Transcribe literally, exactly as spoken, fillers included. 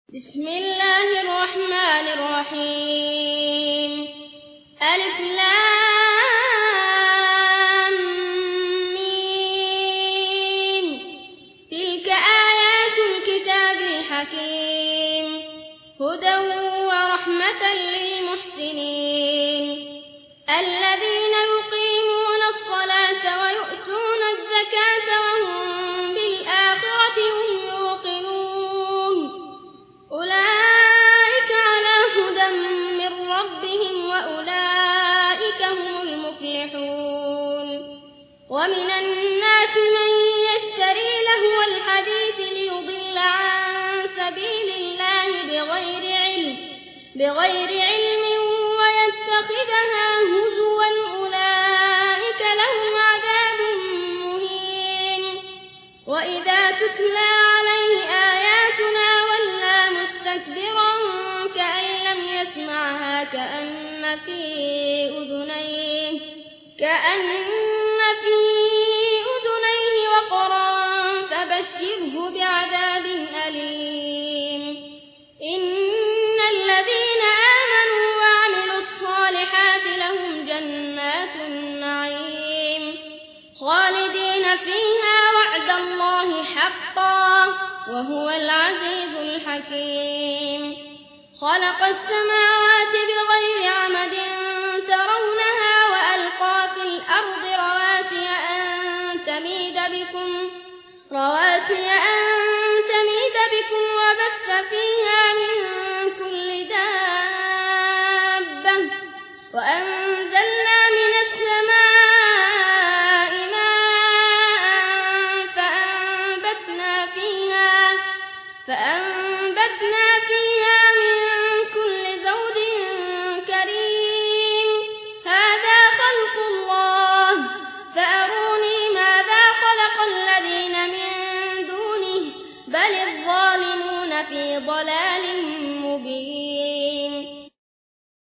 بسم الله الرحمن الرحيم. ألف لام ميم. تلك آيات الكتاب الحكيم هدى ورحمة للمحسنين الذين يقيمون الصلاة ويؤتون الزكاة وهم بالآخرة هم يوقنون أولئك على هدى من ربهم وأولئك هم المفلحون. ومن الناس من يشتري لهو الحديث ليضل عن سبيل الله بغير علم بغير علم ويتخذها هزوا أولئك لهم عذاب مهين. وإذا تتلى عليه آياتنا ولى مستكبرا كأن لم يسمعها كأن في أذنيه كأن في أذنيه وقرا فبشره بعذاب أليم. إن الذين آمنوا وعملوا الصالحات لهم جنات النعيم خالدين فيها وعد الله حقا وهو العزيز الحكيم. خلق السماوات بغير عمد ترونها وألقى في الأرض رواسي أن تميد بكم رواسي أن تميد بكم وبث فيها من كل دابة وأنزلنا من السماء ماء فأنبتنا فيها فأنبتنا فيها من كل زوج كريم. هذا خلق الله فأروني ماذا خلق الذين من دونه بل الظالمون في ضلال مبين.